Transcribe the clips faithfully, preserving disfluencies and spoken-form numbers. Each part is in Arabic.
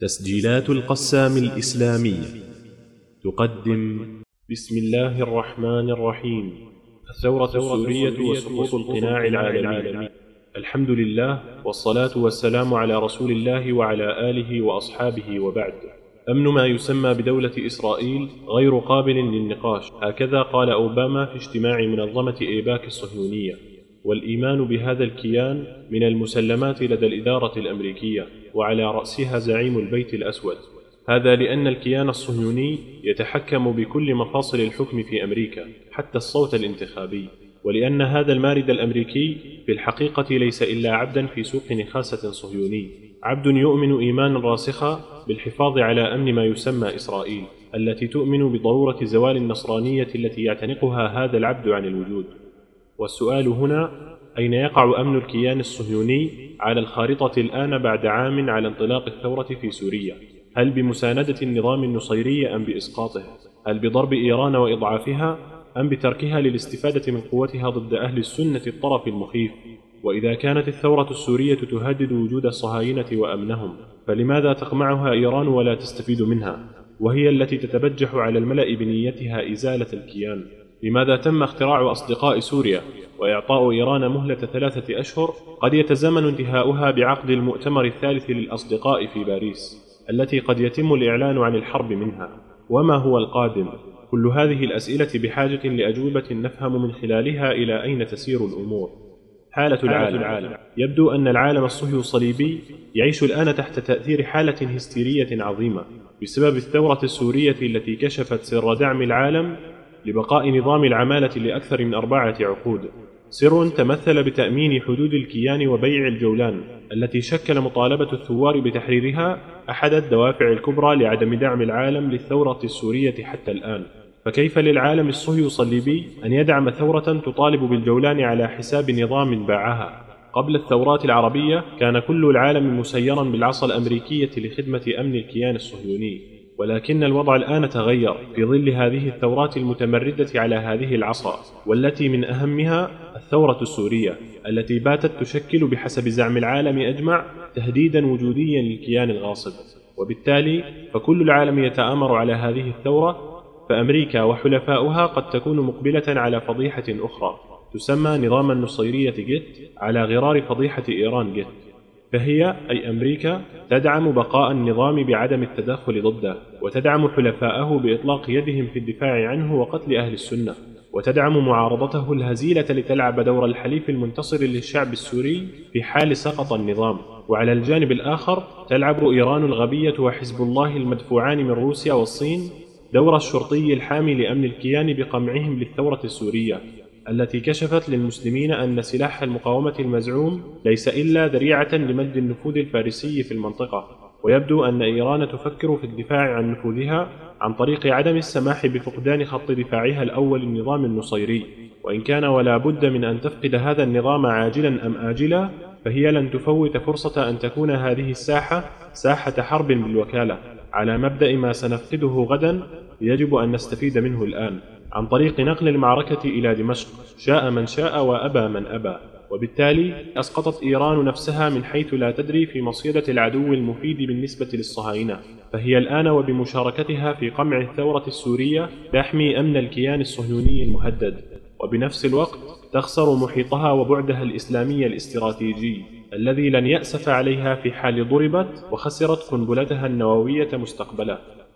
تسجيلات القسام الإسلامية تقدم بسم الله الرحمن الرحيم الثورة السورية وسقوط القناع العالمي. الحمد لله والصلاة والسلام على رسول الله وعلى آله وأصحابه وبعد. أمن ما يسمى بدولة إسرائيل غير قابل للنقاش، هكذا قال أوباما في اجتماع منظمة إيباك الصهيونية، والإيمان بهذا الكيان من المسلمات لدى الإدارة الأمريكية وعلى رأسها زعيم البيت الأسود. هذا لأن الكيان الصهيوني يتحكم بكل مفاصل الحكم في أمريكا حتى الصوت الانتخابي، ولأن هذا المارد الأمريكي في الحقيقة ليس إلا عبدا في سوق نخاسة صهيوني، عبد يؤمن إيمانا راسخا بالحفاظ على أمن ما يسمى إسرائيل، التي تؤمن بضرورة زوال النصرانية التي يعتنقها هذا العبد عن الوجود. والسؤال هنا: أين يقع أمن الكيان الصهيوني على الخارطة الآن بعد عام على انطلاق الثورة في سوريا؟ هل بمساندة النظام النصيري أم بإسقاطه؟ هل بضرب إيران وإضعافها أم بتركها للاستفادة من قوتها ضد أهل السنة الطرف المخيف؟ وإذا كانت الثورة السورية تهدد وجود الصهاينة وأمنهم، فلماذا تقمعها إيران ولا تستفيد منها، وهي التي تتبجح على الملأ بنيتها إزالة الكيان؟ لماذا تم اختراع أصدقاء سوريا وإعطاء إيران مهلة ثلاثة أشهر قد يتزامن انتهاؤها بعقد المؤتمر الثالث للأصدقاء في باريس، التي قد يتم الإعلان عن الحرب منها؟ وما هو القادم؟ كل هذه الأسئلة بحاجة لأجوبة نفهم من خلالها إلى أين تسير الأمور. حالة العالم, العالم. يبدو أن العالم الصهيوني الصليبي يعيش الآن تحت تأثير حالة هستيرية عظيمة بسبب الثورة السورية التي كشفت سر دعم العالم لبقاء نظام العمالة لأكثر من أربعة عقود، سر تمثل بتأمين حدود الكيان وبيع الجولان، التي شكل مطالبة الثوار بتحريرها أحد الدوافع الكبرى لعدم دعم العالم للثورة السورية حتى الآن. فكيف للعالم الصهيوني الصليبي أن يدعم ثورة تطالب بالجولان على حساب نظام باعها؟ قبل الثورات العربية كان كل العالم مسيرا بالعصا الأمريكية لخدمة أمن الكيان الصهيوني، ولكن الوضع الآن تغير في ظل هذه الثورات المتمردة على هذه العصا، والتي من أهمها الثورة السورية التي باتت تشكل بحسب زعم العالم أجمع تهديدا وجوديا للكيان الغاصب. وبالتالي فكل العالم يتآمر على هذه الثورة، فأمريكا وحلفاؤها قد تكون مقبلة على فضيحة أخرى تسمى نظام النصيرية جيت على غرار فضيحة إيران جيت. فهي أي أمريكا تدعم بقاء النظام بعدم التدخل ضده، وتدعم حلفاءه بإطلاق يدهم في الدفاع عنه وقتل أهل السنة، وتدعم معارضته الهزيلة لتلعب دور الحليف المنتصر للشعب السوري في حال سقط النظام. وعلى الجانب الآخر تلعب إيران الغبية وحزب الله المدفوعان من روسيا والصين دور الشرطي الحامي لأمن الكيان بقمعهم للثورة السورية، التي كشفت للمسلمين أن سلاح المقاومة المزعوم ليس إلا ذريعة لمد النفوذ الفارسي في المنطقة. ويبدو أن إيران تفكر في الدفاع عن نفوذها عن طريق عدم السماح بفقدان خط دفاعها الأول النظام النصيري، وإن كان ولا بد من أن تفقد هذا النظام عاجلا أم آجلا، فهي لن تفوت فرصة أن تكون هذه الساحة ساحة حرب بالوكالة، على مبدأ ما سنفقده غدا يجب أن نستفيد منه الآن، عن طريق نقل المعركة إلى دمشق شاء من شاء وأبى من أبى. وبالتالي أسقطت إيران نفسها من حيث لا تدري في مصيدة العدو المفيد بالنسبة للصهاينة، فهي الآن وبمشاركتها في قمع الثورة السورية تحمي أمن الكيان الصهيوني المهدد، وبنفس الوقت تخسر محيطها وبعدها الإسلامي الاستراتيجي الذي لن يأسف عليها في حال ضربت وخسرت قنبلتها النووية مستقبلا.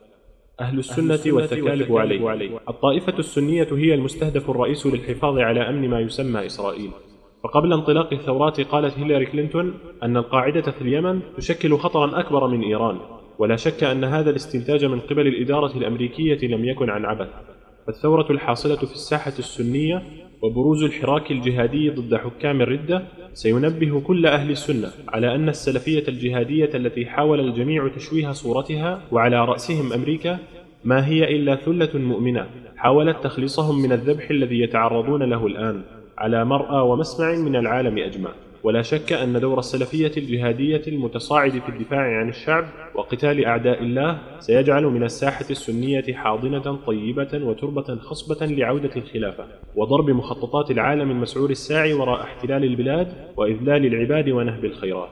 أهل السنة والتكالب عليه. الطائفة السنية هي المستهدف الرئيس للحفاظ على أمن ما يسمى إسرائيل. فقبل انطلاق الثورات قالت هيلاري كلينتون أن القاعدة في اليمن تشكل خطرا أكبر من إيران، ولا شك أن هذا الاستنتاج من قبل الإدارة الأمريكية لم يكن عن عبث. فالثورة الحاصلة في الساحة السنية وبروز الحراك الجهادي ضد حكام الردة سينبه كل أهل السنة على أن السلفية الجهادية التي حاول الجميع تشويه صورتها وعلى رأسهم أمريكا ما هي إلا ثلة مؤمنة حاولت تخليصهم من الذبح الذي يتعرضون له الآن على مرأى ومسمع من العالم أجمع. ولا شك أن دور السلفية الجهادية المتصاعد في الدفاع عن الشعب وقتال أعداء الله سيجعل من الساحة السنية حاضنة طيبة وتربة خصبة لعودة الخلافة وضرب مخططات العالم المسعور الساعي وراء احتلال البلاد وإذلال العباد ونهب الخيرات.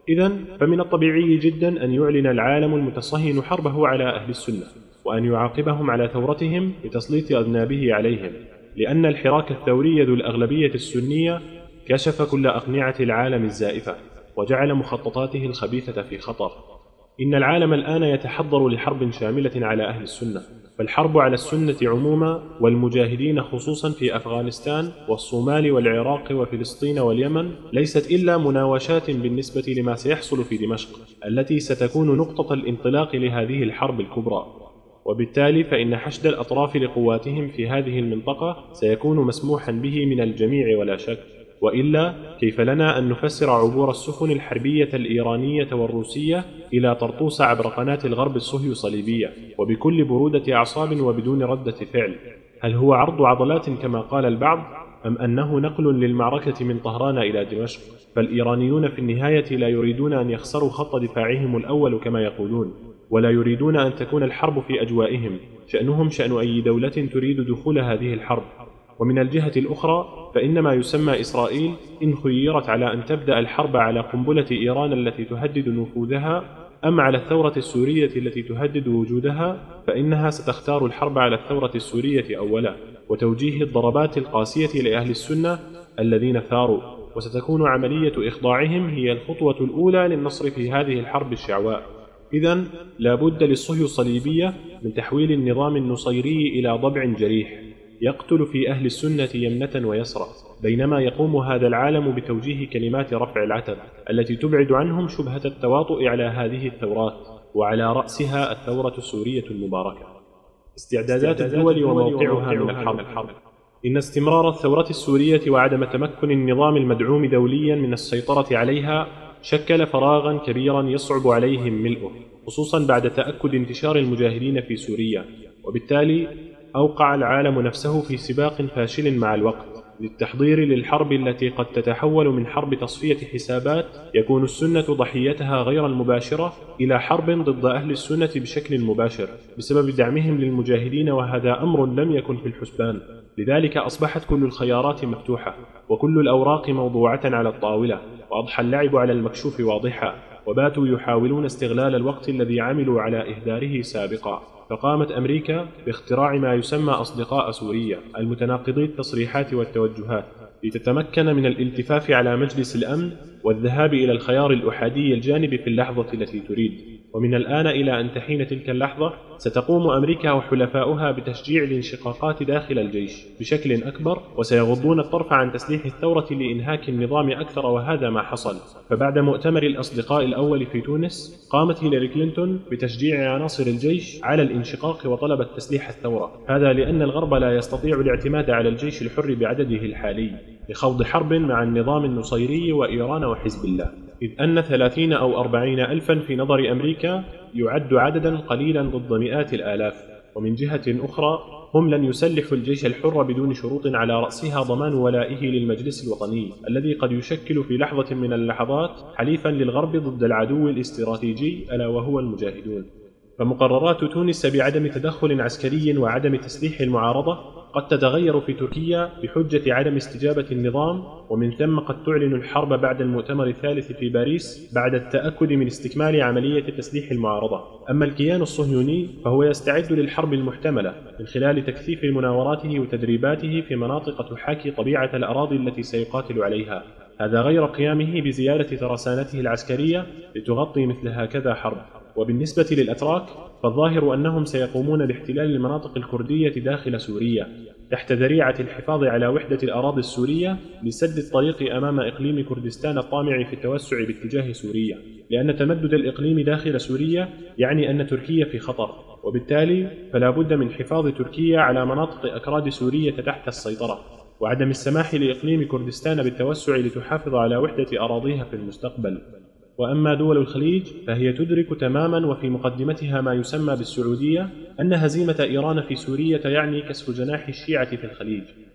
إذن فمن الطبيعي جدا أن يعلن العالم المتصهين حربه على أهل السنة، وأن يعاقبهم على ثورتهم بتسليط أذنابه عليهم، لأن الحراك الثوري ذو الأغلبية السنية كشف كل أقنعة العالم الزائفة، وجعل مخططاته الخبيثة في خطر. إن العالم الآن يتحضر لحرب شاملة على أهل السنة، فالحرب على السنة عموما والمجاهدين خصوصا في أفغانستان والصومال والعراق وفلسطين واليمن ليست إلا مناوشات بالنسبة لما سيحصل في دمشق، التي ستكون نقطة الانطلاق لهذه الحرب الكبرى. وبالتالي فإن حشد الأطراف لقواتهم في هذه المنطقة سيكون مسموحا به من الجميع ولا شك، وإلا كيف لنا أن نفسر عبور السفن الحربية الإيرانية والروسية إلى طرطوس عبر قناة الغرب الصهيو صليبية وبكل برودة أعصاب وبدون ردة فعل؟ هل هو عرض عضلات كما قال البعض، أم أنه نقل للمعركة من طهران إلى دمشق؟ فالإيرانيون في النهاية لا يريدون أن يخسروا خط دفاعهم الأول كما يقولون، ولا يريدون أن تكون الحرب في أجوائهم، شأنهم شأن أي دولة تريد دخول هذه الحرب. ومن الجهة الأخرى فإن ما يسمى إسرائيل إن خيرت على أن تبدأ الحرب على قنبلة إيران التي تهدد نفوذها أم على الثورة السورية التي تهدد وجودها، فإنها ستختار الحرب على الثورة السورية أولا، وتوجيه الضربات القاسية لأهل السنة الذين ثاروا، وستكون عملية إخضاعهم هي الخطوة الأولى للنصر في هذه الحرب الشعواء. إذن لا بد للصهيو الصليبية من تحويل النظام النصيري إلى ضبع جريح يقتل في أهل السنة يمنة ويسرى، بينما يقوم هذا العالم بتوجيه كلمات رفع العتب التي تبعد عنهم شبهة التواطؤ على هذه الثورات، وعلى رأسها الثورة السورية المباركة. استعدادات الدول وموقعها من الحرب. إن استمرار الثورة السورية وعدم تمكن النظام المدعوم دوليا من السيطرة عليها شكل فراغا كبيرا يصعب عليهم ملئه، خصوصا بعد تأكد انتشار المجاهدين في سوريا، وبالتالي أوقع العالم نفسه في سباق فاشل مع الوقت للتحضير للحرب التي قد تتحول من حرب تصفية حسابات يكون السنة ضحيتها غير المباشرة إلى حرب ضد أهل السنة بشكل مباشر بسبب دعمهم للمجاهدين، وهذا أمر لم يكن في الحسبان. لذلك أصبحت كل الخيارات مفتوحة وكل الأوراق موضوعة على الطاولة، وأضحى اللعب على المكشوف واضحا، وباتوا يحاولون استغلال الوقت الذي عملوا على إهداره سابقا. فقامت أمريكا باختراع ما يسمى أصدقاء سوريا المتناقضي التصريحات والتوجهات لتتمكن من الالتفاف على مجلس الأمن والذهاب إلى الخيار الأحادي الجانب في اللحظة التي تريد. ومن الآن إلى أن تحين تلك اللحظة ستقوم أمريكا وحلفاؤها بتشجيع الانشقاقات داخل الجيش بشكل أكبر، وسيغضون الطرف عن تسليح الثورة لإنهاك النظام أكثر، وهذا ما حصل. فبعد مؤتمر الأصدقاء الأول في تونس قامت هيلاري كلينتون بتشجيع عناصر الجيش على الانشقاق وطلبت تسليح الثورة، هذا لأن الغرب لا يستطيع الاعتماد على الجيش الحر بعدده الحالي لخوض حرب مع النظام النصيري وإيران وحزب الله، إذ أن ثلاثين أو أربعين ألفا في نظر أمريكا يعد عددا قليلا ضد مئات الآلاف. ومن جهة أخرى هم لن يسلحوا الجيش الحر بدون شروط على رأسها ضمان ولائه للمجلس الوطني الذي قد يشكل في لحظة من اللحظات حليفا للغرب ضد العدو الاستراتيجي ألا وهو المجاهدون. فمقررات تونس بعدم تدخل عسكري وعدم تسليح المعارضة قد تتغير في تركيا بحجة عدم استجابة النظام، ومن ثم قد تعلن الحرب بعد المؤتمر الثالث في باريس بعد التأكد من استكمال عملية تسليح المعارضة. أما الكيان الصهيوني فهو يستعد للحرب المحتملة من خلال تكثيف مناوراته وتدريباته في مناطق تحاكي طبيعة الأراضي التي سيقاتل عليها، هذا غير قيامه بزيادة ترسانته العسكرية لتغطي مثل هكذا حرب. وبالنسبة للأتراك فالظاهر أنهم سيقومون باحتلال المناطق الكردية داخل سوريا تحت ذريعة الحفاظ على وحدة الأراضي السورية لسد الطريق أمام إقليم كردستان الطامع في التوسع باتجاه سوريا، لأن تمدد الإقليم داخل سوريا يعني أن تركيا في خطر، وبالتالي فلا بد من حفاظ تركيا على مناطق أكراد سورية تحت السيطرة، وعدم السماح لإقليم كردستان بالتوسع لتحافظ على وحدة أراضيها في المستقبل. وأما دول الخليج فهي تدرك تماما وفي مقدمتها ما يسمى بالسعودية أن هزيمة إيران في سوريا يعني كسر جناح الشيعة في الخليج،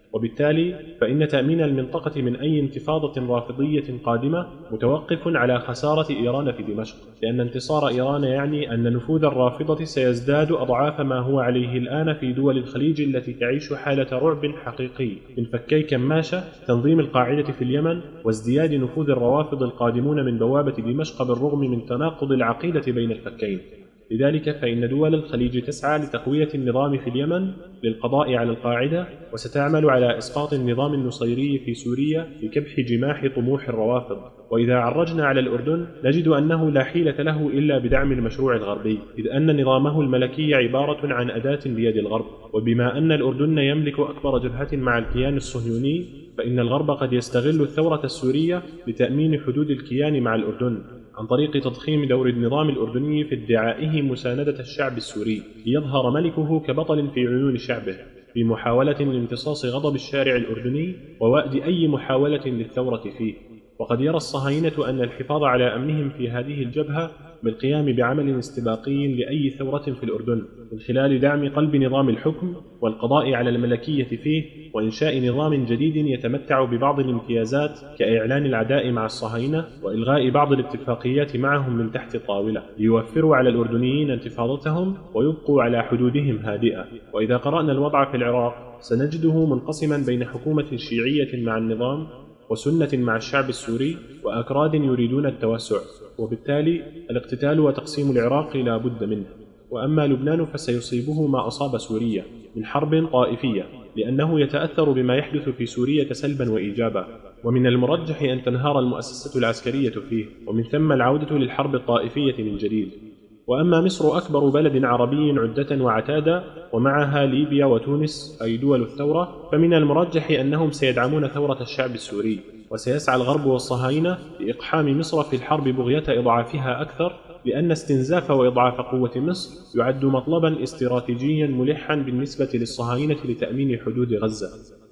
وبالتالي فإن تأمين المنطقة من أي انتفاضة رافضية قادمة متوقف على خسارة إيران في دمشق، لأن انتصار إيران يعني أن نفوذ الرافضة سيزداد أضعاف ما هو عليه الآن في دول الخليج التي تعيش حالة رعب حقيقي من فكي كماشة، تنظيم القاعدة في اليمن، وازدياد نفوذ الروافض القادمون من بوابة دمشق بالرغم من تناقض العقيدة بين الفكين. لذلك فإن دول الخليج تسعى لتقوية النظام في اليمن للقضاء على القاعدة، وستعمل على إسقاط النظام النصيري في سوريا لكبح جماح طموح الروافض. وإذا عرجنا على الأردن نجد أنه لا حيلة له إلا بدعم المشروع الغربي، إذ أن نظامه الملكي عبارة عن أداة بيد الغرب. وبما أن الأردن يملك أكبر جبهة مع الكيان الصهيوني، فإن الغرب قد يستغل الثورة السورية لتأمين حدود الكيان مع الأردن عن طريق تضخيم دور النظام الأردني في ادعائه مساندة الشعب السوري، ليظهر ملكه كبطل في عيون شعبه في محاولة لامتصاص غضب الشارع الأردني ووأد أي محاولة للثورة فيه. وقد يرى الصهاينة أن الحفاظ على أمنهم في هذه الجبهة بالقيام بعمل استباقي لأي ثورة في الأردن من خلال دعم قلب نظام الحكم والقضاء على الملكية فيه، وإنشاء نظام جديد يتمتع ببعض الامتيازات كإعلان العداء مع الصهاينة وإلغاء بعض الاتفاقيات معهم من تحت الطاولة، ليوفروا على الأردنيين انتفاضتهم ويبقوا على حدودهم هادئة. وإذا قرأنا الوضع في العراق سنجده منقسما بين حكومة شيعية مع النظام وسنة مع الشعب السوري وأكراد يريدون التوسع، وبالتالي الاقتتال وتقسيم العراق لا بد منه. وأما لبنان فسيصيبه ما أصاب سوريا من حرب طائفية، لأنه يتأثر بما يحدث في سوريا سلبا وإيجابا، ومن المرجح أن تنهار المؤسسة العسكرية فيه، ومن ثم العودة للحرب الطائفية من جديد. وأما مصر أكبر بلد عربي عدة وعتادا، ومعها ليبيا وتونس أي دول الثورة، فمن المرجح أنهم سيدعمون ثورة الشعب السوري، وسيسعى الغرب والصهاينة لإقحام مصر في الحرب بغية إضعافها أكثر، لأن استنزاف وإضعاف قوة مصر يعد مطلبا استراتيجيا ملحا بالنسبة للصهاينة لتأمين حدود غزة.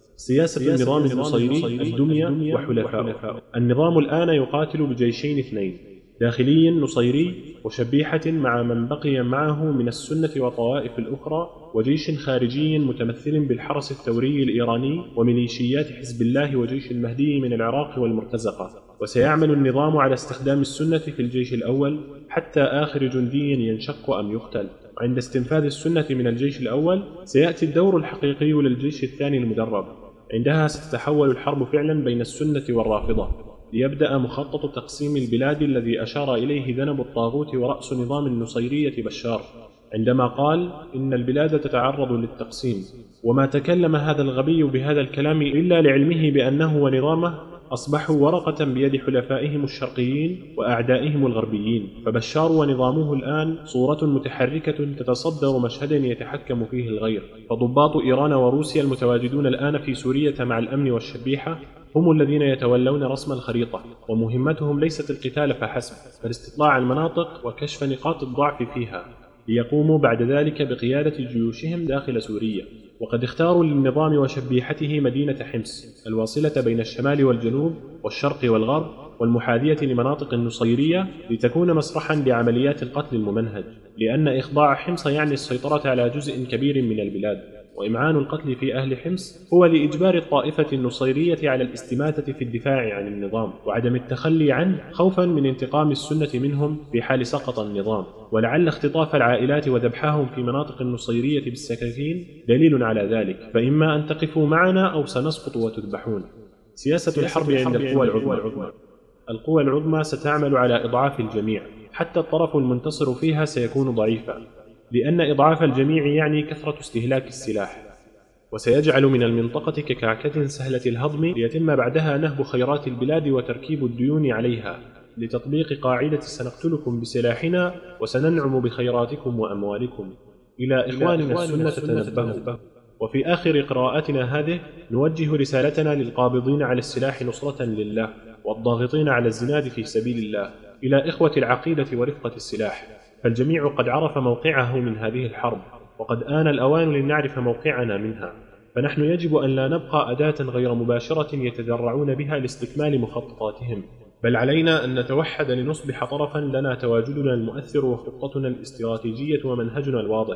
سياسة النظام النصيري الدمية وحلفاؤه. النظام الآن يقاتل بجيشين اثنين، داخلي نصيري وشبيحة مع من بقي معه من السنة والطوائف الأخرى، وجيش خارجي متمثل بالحرس الثوري الإيراني وميليشيات حزب الله وجيش المهدي من العراق والمرتزقة. وسيعمل النظام على استخدام السنة في الجيش الأول حتى آخر جندي ينشق أم يقتل، وعند استنفاذ السنة من الجيش الأول سيأتي الدور الحقيقي للجيش الثاني المدرب. عندها ستتحول الحرب فعلا بين السنة والرافضة، ليبدأ مخطط تقسيم البلاد الذي أشار إليه ذنب الطاغوت ورأس نظام النصيرية بشار عندما قال إن البلاد تتعرض للتقسيم. وما تكلم هذا الغبي بهذا الكلام إلا لعلمه بأنه ونظامه أصبحوا ورقة بيد حلفائهم الشرقيين وأعدائهم الغربيين، فبشار ونظامه الآن صورة متحركة تتصدر مشهدا يتحكم فيه الغير. فضباط إيران وروسيا المتواجدون الآن في سوريا مع الأمن والشبيحة هم الذين يتولون رسم الخريطة، ومهمتهم ليست القتال فحسب، بل استطلاع المناطق وكشف نقاط الضعف فيها، ليقوموا بعد ذلك بقيادة جيوشهم داخل سوريا. وقد اختاروا للنظام وشبيحته مدينة حمص الواصلة بين الشمال والجنوب والشرق والغرب والمحاذية لمناطق النصيرية لتكون مسرحا لعمليات القتل الممنهج، لأن إخضاع حمص يعني السيطرة على جزء كبير من البلاد، وإمعان القتل في أهل حمص هو لإجبار الطائفة النصيرية على الاستماتة في الدفاع عن النظام وعدم التخلي عنه خوفا من انتقام السنة منهم في حال سقط النظام. ولعل اختطاف العائلات وذبحهم في مناطق النصيرية بالسكاكين دليل على ذلك، فإما أن تقفوا معنا أو سنسقط وتذبحون. سياسة الحرب عند القوى العظمى. القوى العظمى ستعمل على إضعاف الجميع، حتى الطرف المنتصر فيها سيكون ضعيفا، لأن إضعاف الجميع يعني كثرة استهلاك السلاح، وسيجعل من المنطقة ككعكة سهلة الهضم، ليتم بعدها نهب خيرات البلاد وتركيب الديون عليها لتطبيق قاعدة سنقتلكم بسلاحنا وسننعم بخيراتكم وأموالكم. إلى إخواننا السنة تنبهوا. وفي آخر قراءاتنا هذه نوجه رسالتنا للقابضين على السلاح نصرة لله والضاغطين على الزناد في سبيل الله إلى إخوة العقيدة ورفقة السلاح، فالجميع قد عرف موقعه من هذه الحرب، وقد آن الأوان لنعرف موقعنا منها. فنحن يجب أن لا نبقى أداة غير مباشرة يتذرعون بها لاستكمال مخططاتهم، بل علينا أن نتوحد لنصبح طرفا لنا تواجدنا المؤثر وخطتنا الاستراتيجية ومنهجنا الواضح،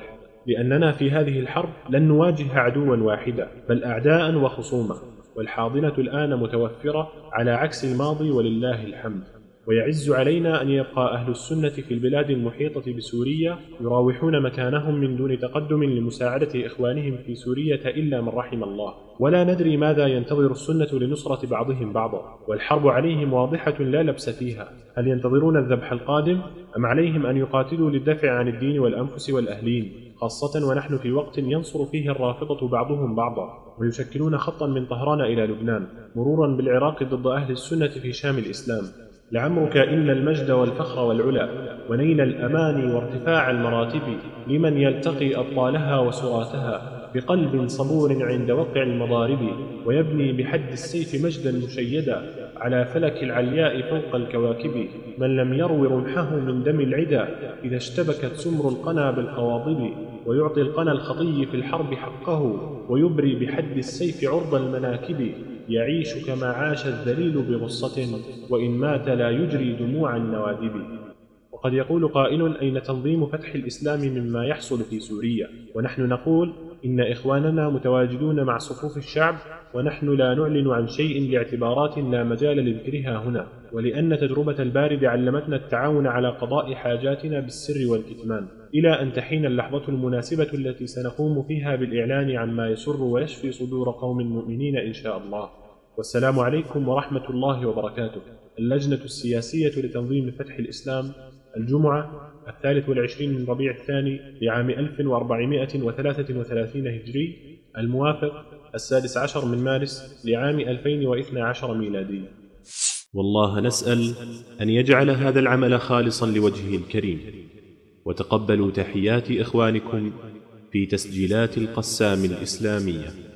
لأننا في هذه الحرب لن نواجه عدوا واحدا بل أعداء وخصوما، والحاضنة الآن متوفرة على عكس الماضي ولله الحمد. ويعز علينا أن يبقى أهل السنة في البلاد المحيطة بسوريا يراوحون مكانهم من دون تقدم لمساعدة إخوانهم في سوريا إلا من رحم الله، ولا ندري ماذا ينتظر السنة لنصرة بعضهم بعضا، والحرب عليهم واضحة لا لبس فيها. هل ينتظرون الذبح القادم أم عليهم أن يقاتلوا للدفع عن الدين والأنفس والأهلين، خاصة ونحن في وقت ينصر فيه الرافضة بعضهم بعضا ويشكلون خطا من طهران إلى لبنان مرورا بالعراق ضد أهل السنة في شام الإسلام. لعمرك إن المجد والفخر والعلا ونيل الأمان وارتفاع المراتب لمن يلتقي أبطالها وسراتها بقلب صبور عند وقع المضارب، ويبني بحد السيف مجدا مشيدا على فلك العلياء فوق الكواكب. من لم يرو رمحه من دم العدا إذا اشتبكت سمر القنا بالقواضب، ويعطي القنا الخطي في الحرب حقه ويبري بحد السيف عرض المناكب. يعيش كما عاش الذليل بغصة وإن مات لا يجري دموع النوادب. وقد يقول قائل: أين تنظيم فتح الإسلام مما يحصل في سوريا؟ ونحن نقول إن إخواننا متواجدون مع صفوف الشعب، ونحن لا نعلن عن شيء لاعتبارات لا مجال لذكرها هنا، ولأن تجربة البارد علمتنا التعاون على قضاء حاجاتنا بالسر والكتمان إلى أن تحين اللحظة المناسبة التي سنقوم فيها بالإعلان عن ما يسر ويشفي صدور قوم مؤمنين إن شاء الله. والسلام عليكم ورحمة الله وبركاته. اللجنة السياسية لتنظيم فتح الإسلام، الجمعة الثالث والعشرين من ربيع الثاني لعام ألف وأربعمائة وثلاثة وثلاثين هجري، الموافق السادس عشر من مارس لعام ألفين واثني عشر ميلادي. والله نسأل أن يجعل هذا العمل خالصا لوجهه الكريم. وتقبلوا تحيات إخوانكم في تسجيلات القسام الإسلامية.